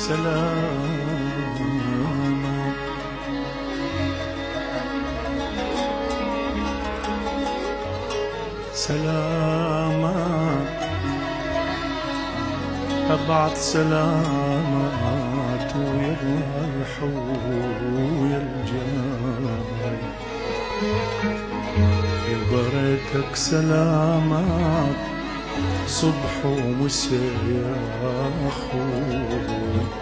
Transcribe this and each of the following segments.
سلامات سلامات أبعث سلامات ويا الروح ويا الجاي في بركتك سلامات صبح ومساء يا أخوي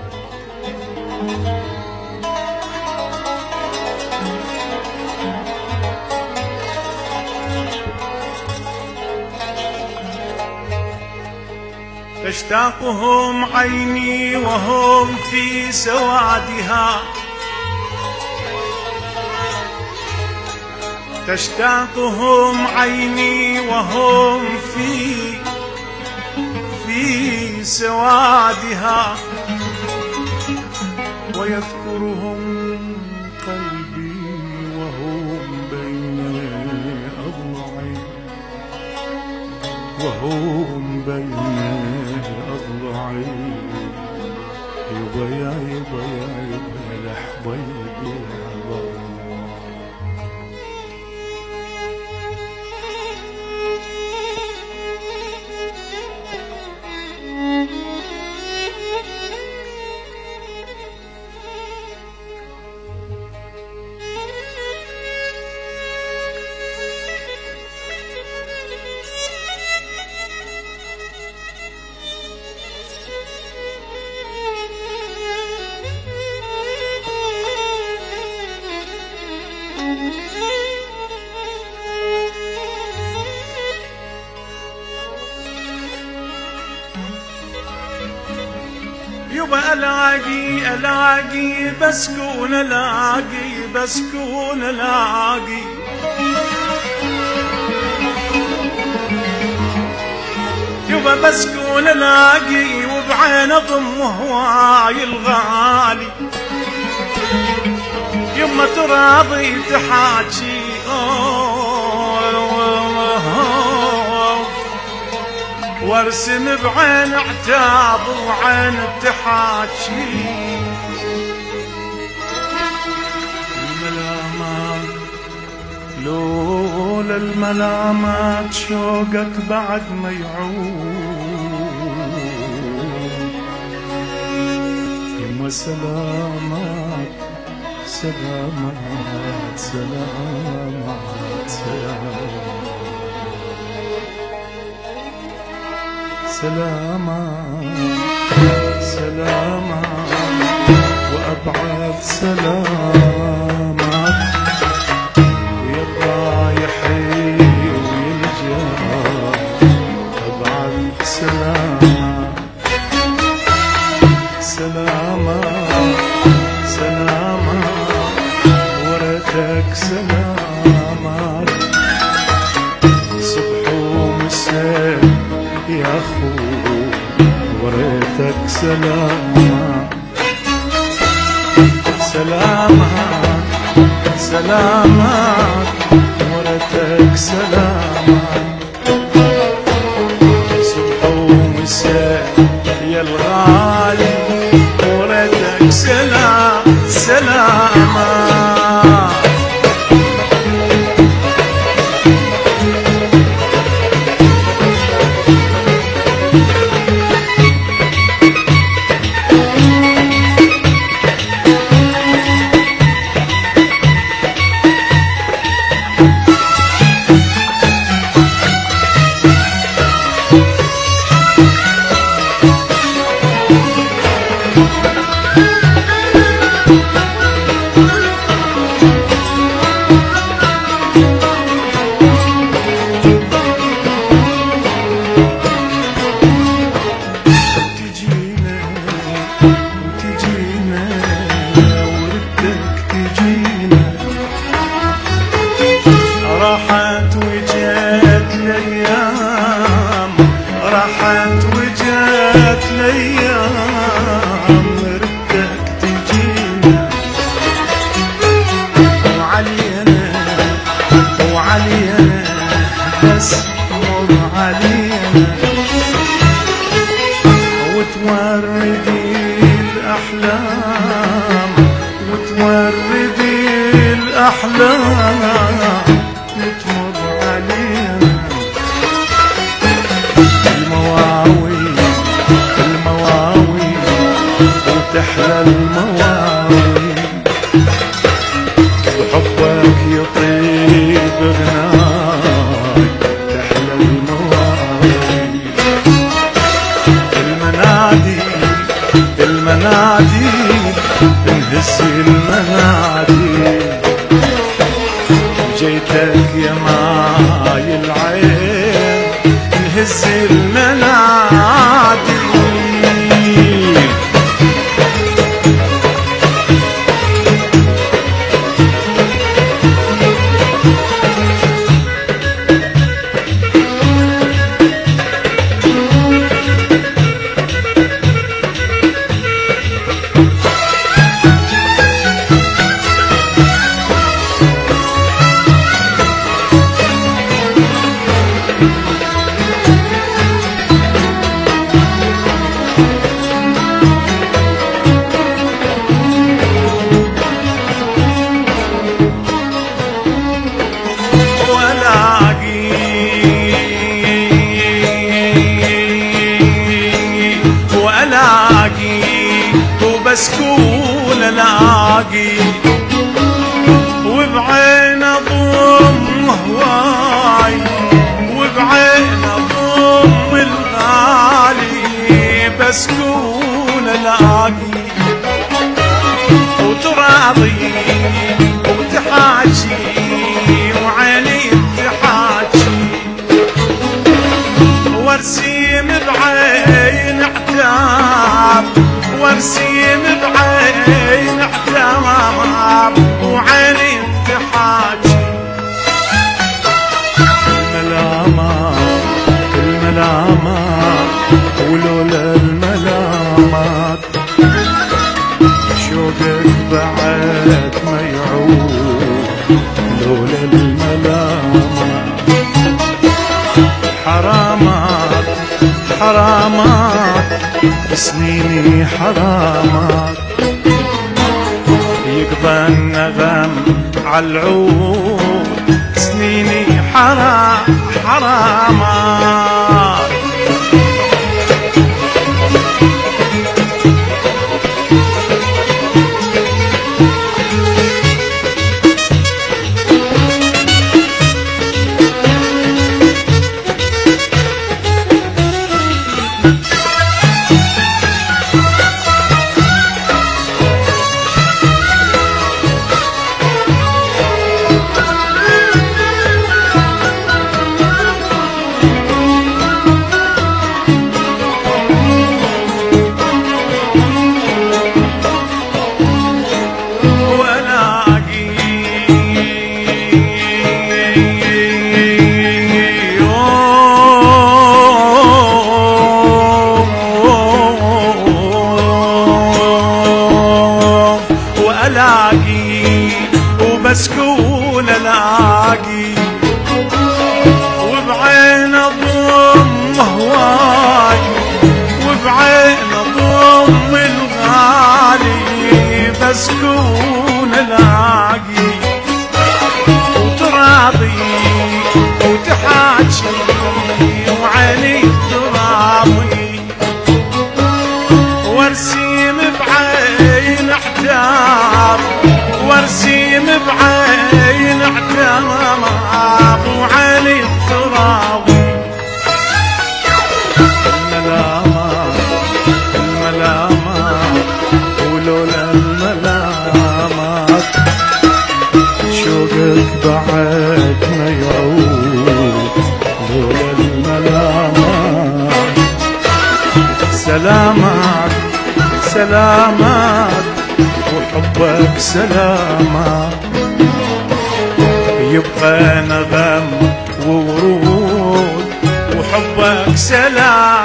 تشتاقهم عيني وهم في سوادها تشتاقهم عيني وهم في سوادها ويذكرهم قلبي وهم بين أضلعي وهم بين أضلعي يبا يا يبا يا يبا يا حبيبي يا يبا ألاقي بسكون ألاقي يبا بسكون ألاقي وبعين أضم هواي الغالي يما تراضي تحاكي وارسم بعين عتاب وعين تحاكي الملامات لولا الملامات شوقك بعد ما يعود يما سلامات سلامات سلامات سلامات سلامات وأبعد سلامات ويا الرايحي ويا الجاي أبعد سلامات سلامات سلامات ورثك سلامات صبح ومساء يا أخو وريتك سلامات سلامات سلامات وريتك سلامات صبح ومساء يا الغالي وريتك سلامات راحت وجات الأيام راحت وجات الأيام الأحلام وتوردي الأحلام وتمر عليها المواويل المواويل وتحلى المواويل وحبك يطيب غناي تحلى المواويل المناديل انهز المناديل جيتك يا ماي العين انهز المناديل وبسكون الاقي وبعين اضم هواي وبعين اضم الغالي بسكون الاقي وتراضي وتحاجي وعيني تحاجي وارسيم بعين اعتاب وارسيم بعين احتمام وعيني تحاجي الملامات ولولا الملامات شوقك بعد ما يعود لولا الملامات حرامات حرامات سنيني حرامات يقضى النغم عالعود سنيني حرامات وبسكون الاقي وبعين اضم هواي وبعين اضم الغالي بسكون الاقي وتراضي وتحاجي وعيني تراضي وارسيم بعين احتار وارسيم بعين احتمام وعيني تراضي الملامات ولولا الملامات شوقك بعد ما يعود لولا الملامات سلامات سلامات وحبك سلامات يبقى نغم وورود وحبك سلام